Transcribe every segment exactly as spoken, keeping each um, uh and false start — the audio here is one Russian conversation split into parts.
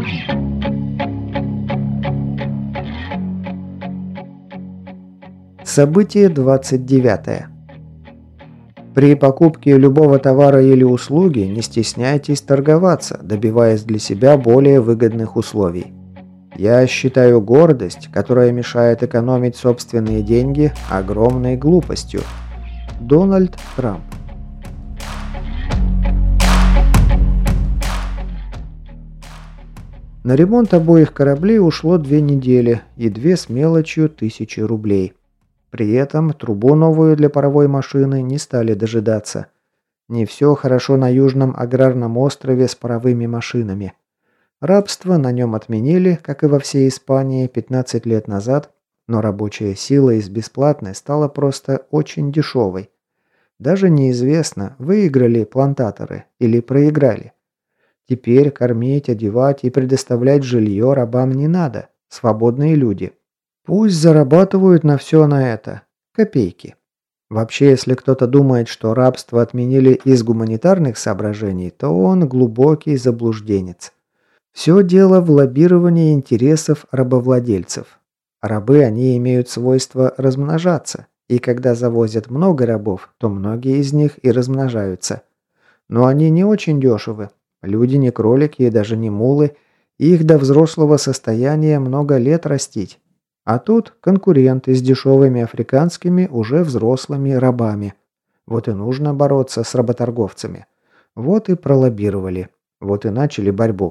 Событие двадцать девятое. При покупке любого товара или услуги не стесняйтесь торговаться, добиваясь для себя более выгодных условий. Я считаю гордость, которая мешает экономить собственные деньги, огромной глупостью. Дональд Трамп. На ремонт обоих кораблей ушло две недели и две с мелочью тысячи рублей. При этом трубу новую для паровой машины не стали дожидаться. Не все хорошо на южном аграрном острове с паровыми машинами. Рабство на нем отменили, как и во всей Испании, пятнадцать лет назад, но рабочая сила из бесплатной стала просто очень дешевой. Даже неизвестно, выиграли плантаторы или проиграли. Теперь кормить, одевать и предоставлять жилье рабам не надо, свободные люди. Пусть зарабатывают на все на это. Копейки. Вообще, если кто-то думает, что рабство отменили из гуманитарных соображений, то он глубокий заблужденец. Все дело в лоббировании интересов рабовладельцев. Рабы, они имеют свойство размножаться, и когда завозят много рабов, то многие из них и размножаются. Но они не очень дешевы. Люди не кролики и даже не мулы, их до взрослого состояния много лет растить. А тут конкуренты с дешевыми африканскими уже взрослыми рабами. Вот и нужно бороться с работорговцами. Вот и пролоббировали. Вот и начали борьбу.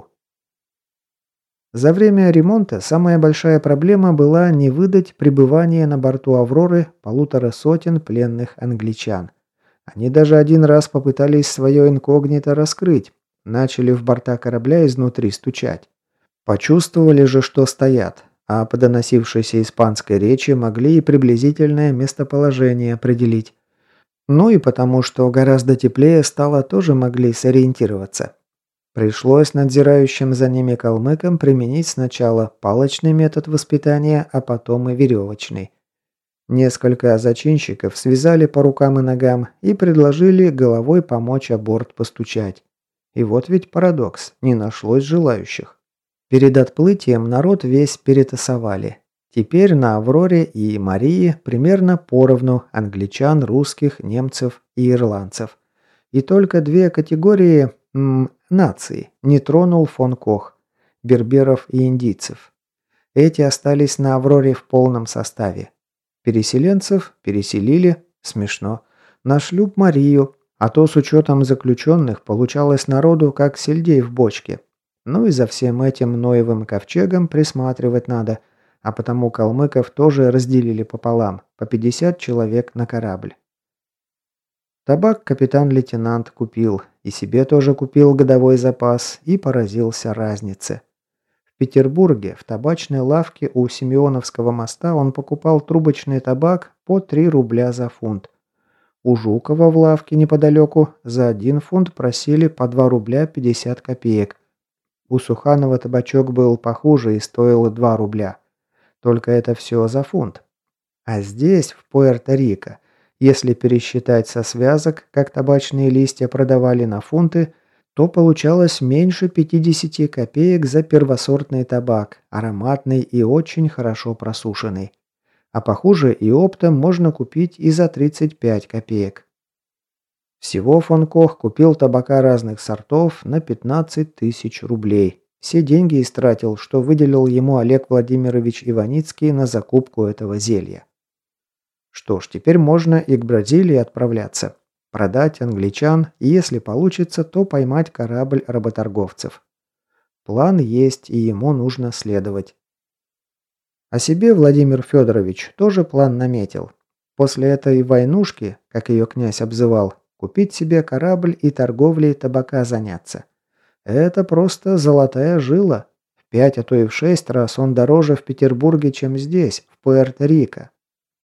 За время ремонта самая большая проблема была не выдать пребывание на борту «Авроры» полутора сотен пленных англичан. Они даже один раз попытались свое инкогнито раскрыть. Начали в борта корабля изнутри стучать. Почувствовали же, что стоят. А по доносившейся испанской речи могли и приблизительное местоположение определить. Ну и потому, что гораздо теплее стало, тоже могли сориентироваться. Пришлось надзирающим за ними калмыкам применить сначала палочный метод воспитания, а потом и веревочный. Несколько зачинщиков связали по рукам и ногам и предложили головой помочь о борт постучать. И вот ведь парадокс, не нашлось желающих. Перед отплытием народ весь перетасовали. Теперь на «Авроре» и «Марии» примерно поровну англичан, русских, немцев и ирландцев. И только две категории м, наций не тронул фон Кох – берберов и индийцев. Эти остались на «Авроре» в полном составе. Переселенцев переселили, смешно, на шлюп «Марию», а то с учетом заключенных получалось народу как сельдей в бочке. Ну и за всем этим Ноевым ковчегом присматривать надо, а потому калмыков тоже разделили пополам, по пятьдесят человек на корабль. Табак капитан-лейтенант купил, и себе тоже купил годовой запас, и поразился разнице. В Петербурге в табачной лавке у Симеоновского моста он покупал трубочный табак по три рубля за фунт. У Жукова в лавке неподалеку за один фунт просили по два рубля пятьдесят копеек. У Суханова табачок был похуже и стоил два рубля. Только это все за фунт. А здесь, в Пуэрто-Рико, если пересчитать со связок, как табачные листья продавали на фунты, то получалось меньше пятьдесят копеек за первосортный табак, ароматный и очень хорошо просушенный. А похуже и оптом можно купить и за тридцать пять копеек. Всего фон Кох купил табака разных сортов на пятнадцать тысяч рублей. Все деньги истратил, что выделил ему Олег Владимирович Иваницкий на закупку этого зелья. Что ж, теперь можно и к Бразилии отправляться. Продать англичан, и если получится, то поймать корабль работорговцев. План есть, и ему нужно следовать. О себе Владимир Федорович тоже план наметил. После этой войнушки, как ее князь обзывал, купить себе корабль и торговлей табака заняться. Это просто золотая жила. В пять, а то и в шесть раз он дороже в Петербурге, чем здесь, в Пуэрто-Рико.